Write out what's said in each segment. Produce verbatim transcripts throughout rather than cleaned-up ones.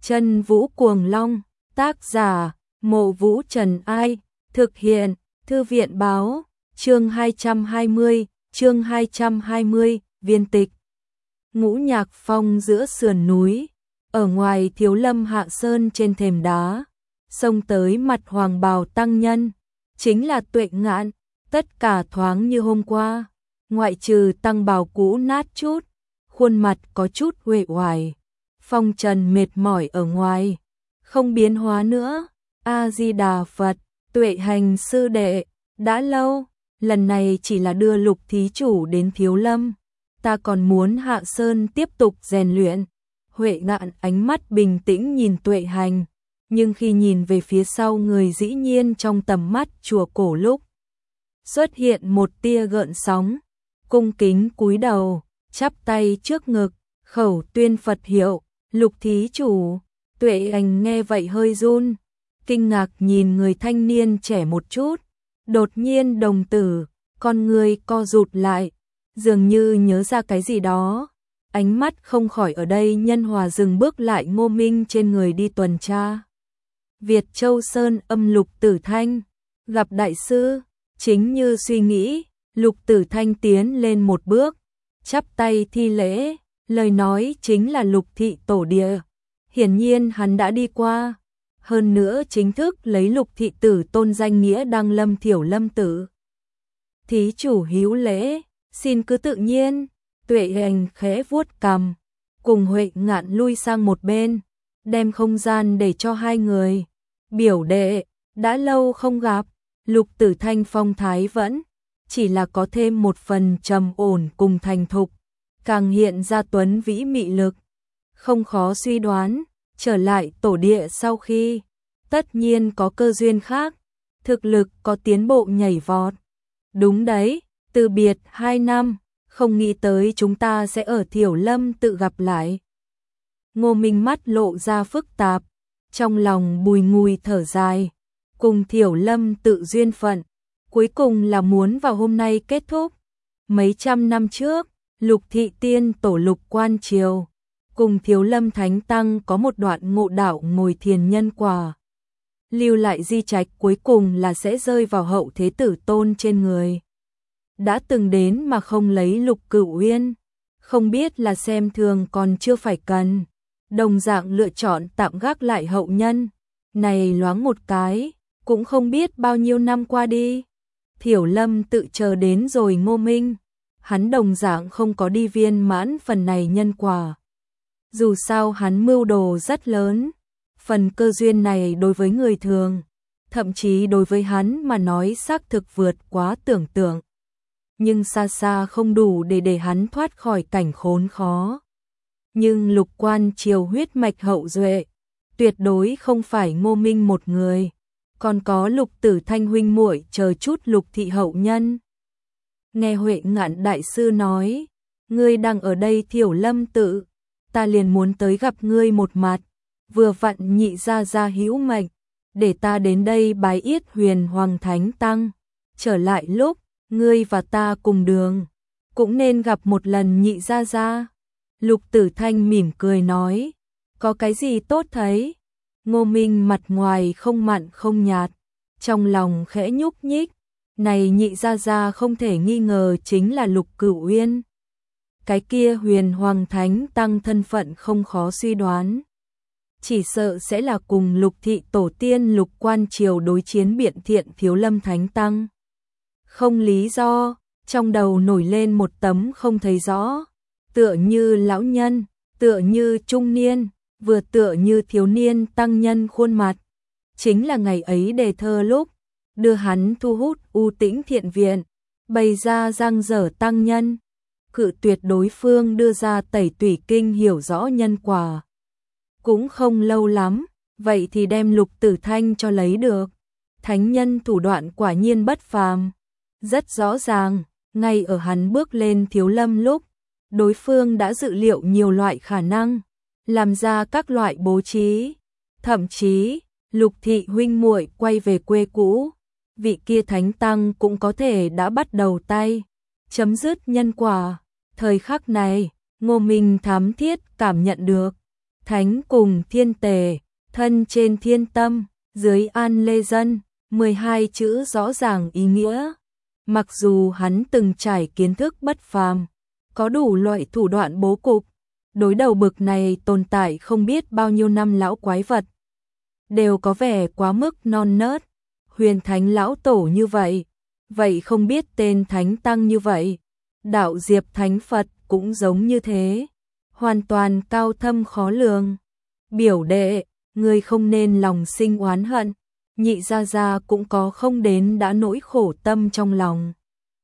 Chân Vũ Cuồng Long, tác giả, Mộ Vũ Trần Ai, thực hiện, Thư viện Báo, chương hai trăm hai mươi, chương hai trăm hai mươi, viên tịch. Ngũ Nhạc Phong giữa sườn núi, ở ngoài Thiếu Lâm Hạ Sơn trên thềm đá, xông tới mặt Hoàng Bào tăng nhân, chính là Tuệ Ngạn, tất cả thoáng như hôm qua, ngoại trừ tăng bào cũ nát chút, khuôn mặt có chút uể oải, phong trần mệt mỏi ở ngoài, không biến hóa nữa. A Di Đà Phật, Tuệ Hành sư đệ, đã lâu, lần này chỉ là đưa Lục thí chủ đến Thiếu Lâm, ta còn muốn hạ sơn tiếp tục rèn luyện. Huệ Ngạn ánh mắt bình tĩnh nhìn Tuệ Hành, nhưng khi nhìn về phía sau người dĩ nhiên trong tầm mắt chùa cổ lúc xuất hiện một tia gợn sóng, cung kính cúi đầu, chắp tay trước ngực, khẩu tuyên Phật hiệu. Lục thí chủ. Tuệ Hành nghe vậy hơi run, kinh ngạc nhìn người thanh niên trẻ một chút, đột nhiên đồng tử, con người co rụt lại, dường như nhớ ra cái gì đó, ánh mắt không khỏi ở đây nhân hòa dừng bước lại Ngô Minh trên người đi tuần tra. Việt Châu Sơn âm Lục Tử Thanh, gặp đại sư, chính như suy nghĩ, Lục Tử Thanh tiến lên một bước, chắp tay thi lễ, lời nói chính là Lục thị tổ địa. Hiển nhiên hắn đã đi qua, hơn nữa chính thức lấy Lục thị tử tôn danh nghĩa đăng lâm Thiểu Lâm tử. Thí chủ hữu lễ, xin cứ tự nhiên. Tuệ Hành khẽ vuốt cằm, cùng Huệ Ngạn lui sang một bên, đem không gian để cho hai người. Biểu đệ, đã lâu không gặp. Lục Tử Thanh phong thái vẫn chỉ là có thêm một phần trầm ổn cùng thành thục, càng hiện ra tuấn vĩ mị lực. Không khó suy đoán, trở lại tổ địa sau khi, tất nhiên có cơ duyên khác, thực lực có tiến bộ nhảy vọt. Đúng đấy, từ biệt hai năm, không nghĩ tới chúng ta sẽ ở Thiểu Lâm tự gặp lại. Ngô Minh mắt lộ ra phức tạp, trong lòng bùi ngùi thở dài, cùng Thiểu Lâm tự duyên phận, cuối cùng là muốn vào hôm nay kết thúc. Mấy trăm năm trước, Lục thị tiên tổ Lục Quan Triều, cùng Thiếu Lâm Thánh Tăng có một đoạn ngộ đạo ngồi thiền nhân quả. Lưu lại di trạch cuối cùng là sẽ rơi vào hậu thế tử tôn trên người. Đã từng đến mà không lấy Lục Cửu Uyên, không biết là xem thường còn chưa phải cần, đồng dạng lựa chọn tạm gác lại hậu nhân. Này loáng một cái, cũng không biết bao nhiêu năm qua đi, Thiểu Lâm tự chờ đến rồi Ngô Minh, hắn đồng dạng không có đi viên mãn phần này nhân quả. Dù sao hắn mưu đồ rất lớn, phần cơ duyên này đối với người thường, thậm chí đối với hắn mà nói xác thực vượt quá tưởng tượng. Nhưng xa xa không đủ để để hắn thoát khỏi cảnh khốn khó. Nhưng Lục Quan Triều huyết mạch hậu duệ, tuyệt đối không phải Ngô Minh một người, còn có Lục Tử Thanh huynh muội chờ chút Lục thị hậu nhân. Nghe Huệ Ngạn đại sư nói, ngươi đang ở đây Thiểu Lâm tự, ta liền muốn tới gặp ngươi một mặt, vừa vặn nhị gia gia hữu mệnh, để ta đến đây bái yết Huyền Hoàng Thánh Tăng, trở lại lúc ngươi và ta cùng đường, cũng nên gặp một lần nhị gia gia. Lục Tử Thanh mỉm cười nói, có cái gì tốt thấy? Ngô Minh mặt ngoài không mặn không nhạt, trong lòng khẽ nhúc nhích, này nhị gia gia không thể nghi ngờ chính là Lục Cửu Uyên. Cái kia Huyền Hoàng Thánh Tăng thân phận không khó suy đoán, chỉ sợ sẽ là cùng Lục thị tổ tiên Lục Quan Triều đối chiến biện thiện Thiếu Lâm Thánh Tăng. Không lý do, trong đầu nổi lên một tấm không thấy rõ, tựa như lão nhân, tựa như trung niên, vừa tựa như thiếu niên tăng nhân khuôn mặt. Chính là ngày ấy đề thơ lúc, đưa hắn thu hút U Tĩnh Thiện Viện, bày ra giang dở tăng nhân, cự tuyệt đối phương đưa ra tẩy tủy kinh hiểu rõ nhân quả. Cũng không lâu lắm, vậy thì đem Lục Tử Thanh cho lấy được. Thánh nhân thủ đoạn quả nhiên bất phàm. Rất rõ ràng, ngay ở hắn bước lên Thiếu Lâm lúc, đối phương đã dự liệu nhiều loại khả năng, làm ra các loại bố trí. Thậm chí, Lục thị huynh muội quay về quê cũ, vị kia Thánh Tăng cũng có thể đã bắt đầu tay, chấm dứt nhân quả. Thời khắc này, Ngô Minh thám thiết cảm nhận được, thánh cùng thiên tề, thân trên thiên tâm, dưới an lê dân, mười hai chữ rõ ràng ý nghĩa. Mặc dù hắn từng trải kiến thức bất phàm, có đủ loại thủ đoạn bố cục, đối đầu bực này tồn tại không biết bao nhiêu năm lão quái vật, đều có vẻ quá mức non nớt. Huyền thánh lão tổ như vậy, vậy không biết tên thánh tăng như vậy, đạo diệp thánh Phật cũng giống như thế, hoàn toàn cao thâm khó lường. Biểu đệ, ngươi không nên lòng sinh oán hận, nhị gia gia cũng có không đến đã nỗi khổ tâm trong lòng.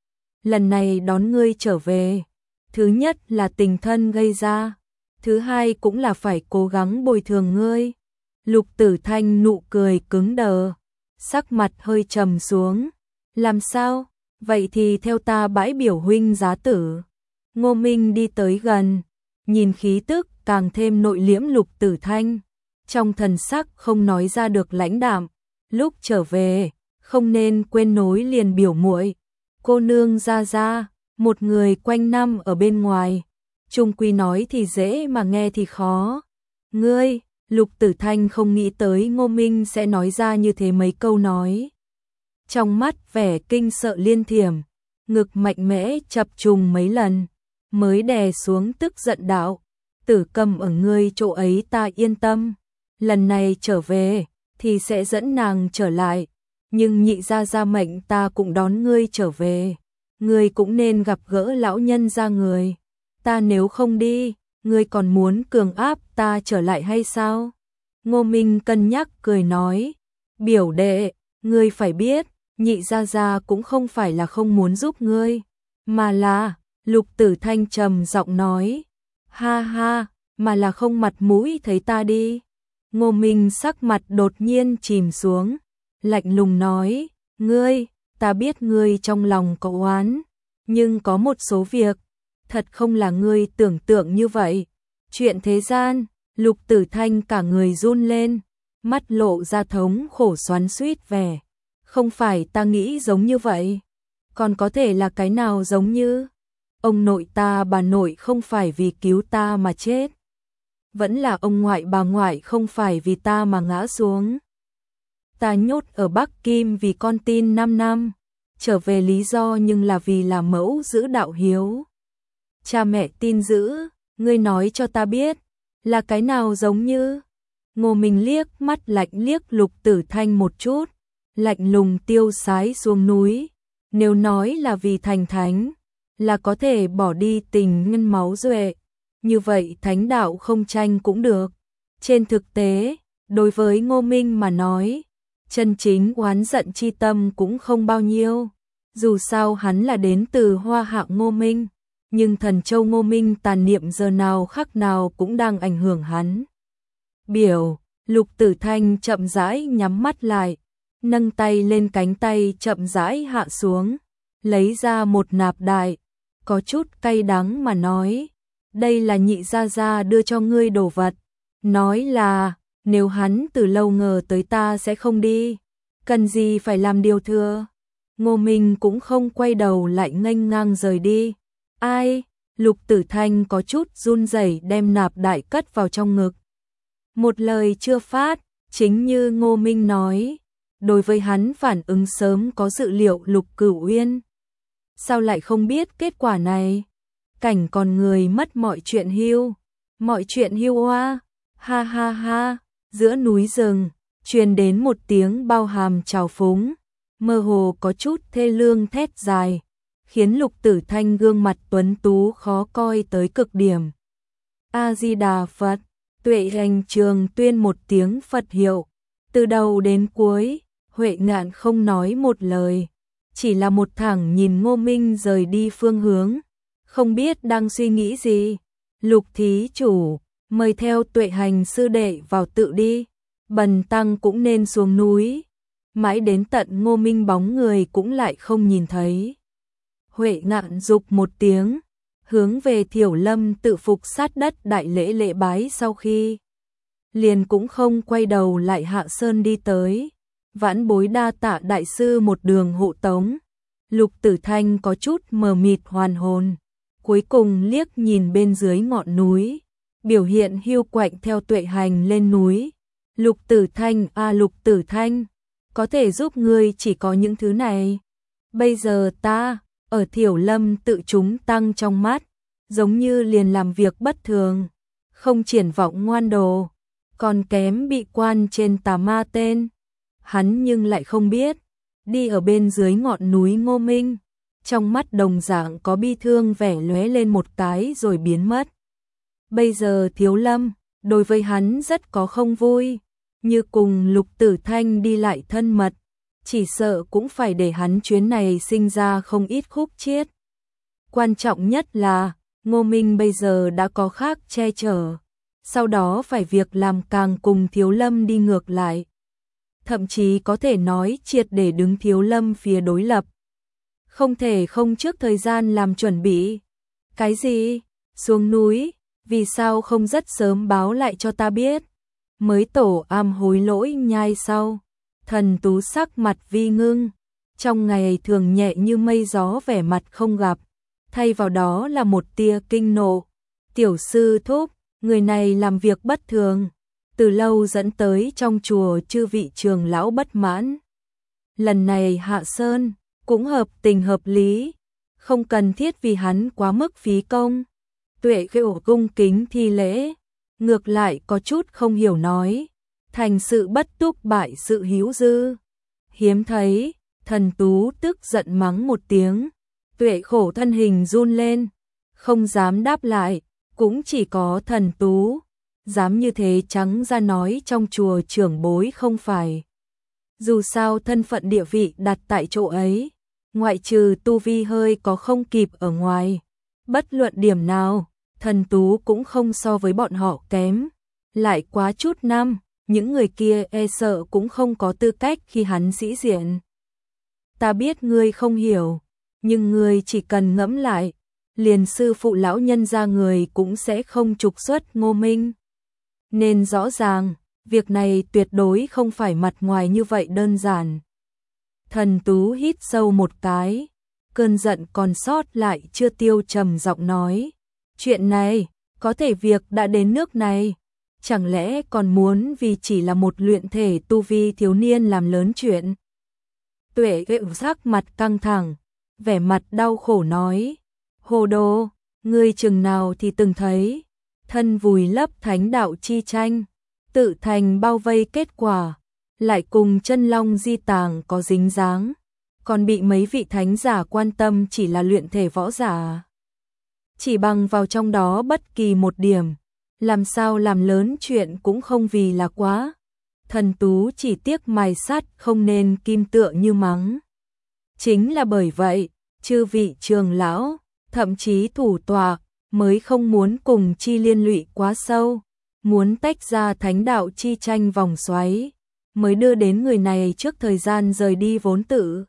Lần này đón ngươi trở về, thứ nhất là tình thân gây ra, thứ hai cũng là phải cố gắng bồi thường ngươi. Lục Tử Thanh nụ cười cứng đờ, sắc mặt hơi trầm xuống. Làm sao? Vậy thì theo ta bãi biểu huynh giá tử. Ngô Minh đi tới gần, nhìn khí tức càng thêm nội liễm Lục Tử Thanh, trong thần sắc không nói ra được lãnh đạm. Lúc trở về, không nên quên nối liền biểu muội. Cô nương ra ra, một người quanh năm ở bên ngoài, chung quy nói thì dễ mà nghe thì khó. Ngươi, Lục Tử Thanh không nghĩ tới Ngô Minh sẽ nói ra như thế mấy câu nói. Trong mắt vẻ kinh sợ liên thiểm, ngực mạnh mẽ chập trùng mấy lần, mới đè xuống tức giận đạo, Tử Cầm ở ngươi chỗ ấy ta yên tâm, lần này trở về thì sẽ dẫn nàng trở lại, nhưng nhị gia gia mệnh ta cũng đón ngươi trở về, ngươi cũng nên gặp gỡ lão nhân gia người, ta nếu không đi, ngươi còn muốn cường áp ta trở lại hay sao? Ngô Minh cân nhắc cười nói, biểu đệ, ngươi phải biết, nhị gia gia cũng không phải là không muốn giúp ngươi, mà là, Lục Tử Thanh trầm giọng nói, ha ha, mà là không mặt mũi thấy ta đi. Ngô Minh sắc mặt đột nhiên chìm xuống, lạnh lùng nói, ngươi, ta biết ngươi trong lòng có oán, nhưng có một số việc, thật không là ngươi tưởng tượng như vậy. Chuyện thế gian, Lục Tử Thanh cả người run lên, mắt lộ ra thống khổ xoắn xuýt vẻ. Không phải ta nghĩ giống như vậy, còn có thể là cái nào giống như? Ông nội ta bà nội không phải vì cứu ta mà chết, vẫn là ông ngoại bà ngoại không phải vì ta mà ngã xuống. Ta nhốt ở Bắc Kim vì con tin năm năm, trở về lý do nhưng là vì là mẫu giữ đạo hiếu. Cha mẹ tin giữ, ngươi nói cho ta biết, là cái nào giống như? Ngô Minh liếc mắt lạnh liếc Lục Tử Thanh một chút, lạnh lùng tiêu sái xuống núi. Nếu nói là vì thành thánh, là có thể bỏ đi tình ngân máu duệ, như vậy thánh đạo không tranh cũng được. Trên thực tế, đối với Ngô Minh mà nói, chân chính oán giận chi tâm cũng không bao nhiêu. Dù sao hắn là đến từ Hoa Hạ Ngô Minh, nhưng Thần Châu Ngô Minh tàn niệm giờ nào khắc nào cũng đang ảnh hưởng hắn. Biểu, Lục Tử Thanh chậm rãi nhắm mắt lại, nâng tay lên cánh tay chậm rãi hạ xuống, lấy ra một nạp đại, có chút cay đắng mà nói, đây là nhị gia gia đưa cho ngươi đồ vật, nói là, nếu hắn từ lâu ngờ tới ta sẽ không đi, cần gì phải làm điều thừa. Ngô Minh cũng không quay đầu lại nghênh ngang rời đi. Ai? Lục Tử Thanh có chút run rẩy đem nạp đại cất vào trong ngực. Một lời chưa phát, chính như Ngô Minh nói, đối với hắn phản ứng sớm có dự liệu Lục Cửu Uyên. Sao lại không biết kết quả này? Cảnh còn người mất mọi chuyện hưu, mọi chuyện hưu oa, ha ha ha, giữa núi rừng, truyền đến một tiếng bao hàm trào phúng, mơ hồ có chút thê lương thét dài, khiến Lục Tử Thanh gương mặt tuấn tú khó coi tới cực điểm. A-di-đà Phật, Tuệ Hành Trường tuyên một tiếng Phật hiệu, từ đầu đến cuối, Huệ Ngạn không nói một lời, chỉ là một thẳng nhìn Ngô Minh rời đi phương hướng, không biết đang suy nghĩ gì. Lục thí chủ, mời theo Tuệ Hành sư đệ vào tự đi, bần tăng cũng nên xuống núi. Mãi đến tận Ngô Minh bóng người cũng lại không nhìn thấy. Huệ Ngạn dục một tiếng, hướng về Thiểu Lâm tự phục sát đất đại lễ lễ bái, sau khi liền cũng không quay đầu lại hạ sơn đi tới. Vãn bối đa tạ đại sư một đường hộ tống. Lục Tử Thanh có chút mờ mịt hoàn hồn, cuối cùng liếc nhìn bên dưới ngọn núi, biểu hiện hiu quạnh theo Tuệ Hành lên núi. Lục Tử Thanh à Lục Tử Thanh, có thể giúp ngươi chỉ có những thứ này. Bây giờ ta, ở Thiểu Lâm tự chúng tăng trong mắt, giống như liền làm việc bất thường, không triển vọng ngoan đồ, còn kém bị quan trên tà ma tên. Hắn nhưng lại không biết, đi ở bên dưới ngọn núi Ngô Minh, trong mắt đồng dạng có bi thương vẻ lóe lên một cái rồi biến mất. Bây giờ Thiếu Lâm, đối với hắn rất có không vui, như cùng Lục Tử Thanh đi lại thân mật, chỉ sợ cũng phải để hắn chuyến này sinh ra không ít khúc chiết. Quan trọng nhất là, Ngô Minh bây giờ đã có khác che chở, sau đó phải việc làm càng cùng Thiếu Lâm đi ngược lại. Thậm chí có thể nói triệt để đứng Thiếu Lâm phía đối lập. Không thể không trước thời gian làm chuẩn bị. Cái gì? Xuống núi? Vì sao không rất sớm báo lại cho ta biết? Mới tổ am hối lỗi nhai sau. Thần Tú sắc mặt vi ngưng, trong ngày thường nhẹ như mây gió vẻ mặt không gặp, thay vào đó là một tia kinh nộ. Tiểu sư thúc, người này làm việc bất thường, từ lâu dẫn tới trong chùa chư vị trường lão bất mãn. Lần này hạ sơn, cũng hợp tình hợp lý, không cần thiết vì hắn quá mức phí công. Tuệ Khêu cung kính thi lễ, ngược lại có chút không hiểu nói, thành sự bất túc bại sự hữu dư. Hiếm thấy, Thần Tú tức giận mắng một tiếng, Tuệ Khổ thân hình run lên, không dám đáp lại, cũng chỉ có Thần Tú dám như thế trắng ra nói trong chùa trưởng bối không phải. Dù sao thân phận địa vị đặt tại chỗ ấy, ngoại trừ tu vi hơi có không kịp ở ngoài, bất luận điểm nào, Thần Tú cũng không so với bọn họ kém. Lại quá chút năm, những người kia e sợ cũng không có tư cách khi hắn sĩ diện. Ta biết ngươi không hiểu, nhưng ngươi chỉ cần ngẫm lại, liền sư phụ lão nhân gia người cũng sẽ không trục xuất Ngô Minh. Nên rõ ràng, việc này tuyệt đối không phải mặt ngoài như vậy đơn giản. Thần Tú hít sâu một cái, cơn giận còn sót lại chưa tiêu, trầm giọng nói, chuyện này, có thể việc đã đến nước này, chẳng lẽ còn muốn vì chỉ là một luyện thể tu vi thiếu niên làm lớn chuyện. Tuệ Khêu sắc mặt căng thẳng, vẻ mặt đau khổ nói, hồ đồ, ngươi chừng nào thì từng thấy, thân vùi lấp thánh đạo chi tranh, tự thành bao vây kết quả, lại cùng chân long di tàng có dính dáng, còn bị mấy vị thánh giả quan tâm chỉ là luyện thể võ giả. Chỉ bằng vào trong đó bất kỳ một điểm, làm sao làm lớn chuyện cũng không vì là quá. Thần Tú chỉ tiếc mài sắt không nên kim tựa như mắng. Chính là bởi vậy, chư vị trường lão, thậm chí thủ tọa, mới không muốn cùng chi liên lụy quá sâu, muốn tách ra thánh đạo chi tranh vòng xoáy, mới đưa đến người này trước thời gian rời đi vốn tự.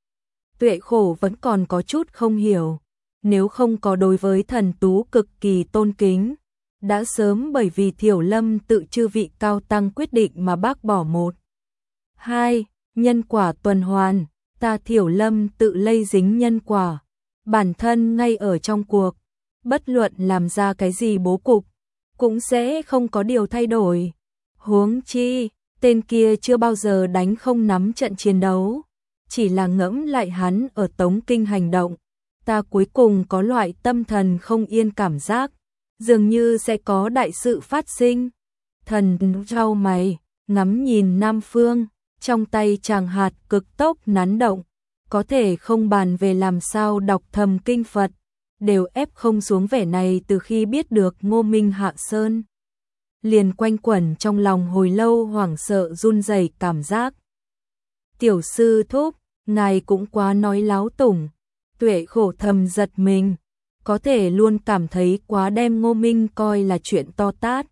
Tuệ Khổ vẫn còn có chút không hiểu, nếu không có đối với Thần Tú cực kỳ tôn kính, đã sớm bởi vì Thiểu Lâm tự chư vị cao tăng quyết định mà bác bỏ một. Hai, nhân quả tuần hoàn, ta Thiểu Lâm tự lây dính nhân quả, bản thân ngay ở trong cuộc, bất luận làm ra cái gì bố cục, cũng sẽ không có điều thay đổi. Huống chi, tên kia chưa bao giờ đánh không nắm trận chiến đấu, chỉ là ngẫm lại hắn ở Tống Kinh hành động, ta cuối cùng có loại tâm thần không yên cảm giác, dường như sẽ có đại sự phát sinh. Thần trao mày, ngắm nhìn Nam Phương, trong tay chàng hạt cực tốc nắn động, có thể không bàn về làm sao đọc thầm kinh Phật, đều ép không xuống vẻ này từ khi biết được Ngô Minh hạ sơn. Liền quanh quẩn trong lòng hồi lâu, hoảng sợ run rẩy cảm giác. Tiểu sư thúc, ngài cũng quá nói láo tủng. Tuệ Khổ thầm giật mình, có thể luôn cảm thấy quá đem Ngô Minh coi là chuyện to tát.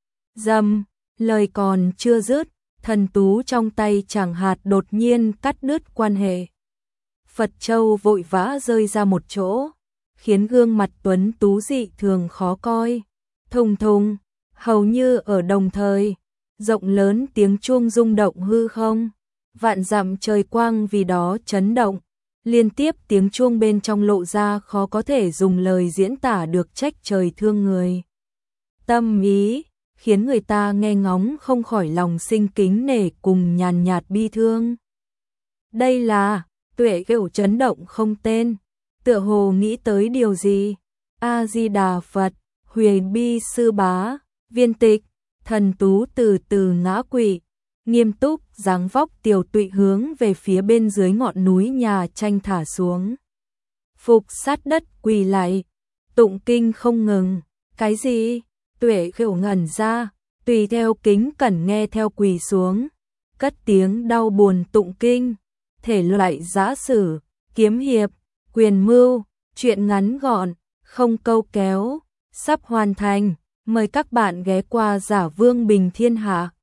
Dầm, lời còn chưa dứt, Thần Tú trong tay chàng hạt đột nhiên cắt đứt quan hệ. Phật Châu vội vã rơi ra một chỗ, khiến gương mặt tuấn tú dị thường khó coi. Thùng thùng, hầu như ở đồng thời, rộng lớn tiếng chuông rung động hư không, vạn dặm trời quang vì đó chấn động, liên tiếp tiếng chuông bên trong lộ ra khó có thể dùng lời diễn tả được trách trời thương người. tâm ý, khiến người ta nghe ngóng không khỏi lòng sinh kính nể cùng nhàn nhạt bi thương. Đây là, Tuệ kiểu chấn động không tên, tựa hồ nghĩ tới điều gì. A-di-đà Phật, huyền bi sư bá, viên tịch, thần tú từ từ ngã quỵ, nghiêm túc dáng vóc tiều tụy hướng về phía bên dưới ngọn núi nhà tranh thả xuống. Phục sát đất quỳ lại, tụng kinh không ngừng. Cái gì? Tuệ kiểu ngẩn ra, tùy theo kính cẩn nghe theo quỳ xuống, cất tiếng đau buồn tụng kinh. Thể loại giã sử, kiếm hiệp, quyền mưu, truyện ngắn gọn, không câu kéo, sắp hoàn thành. Mời các bạn ghé qua Giả Vương Bình Thiên Hạ.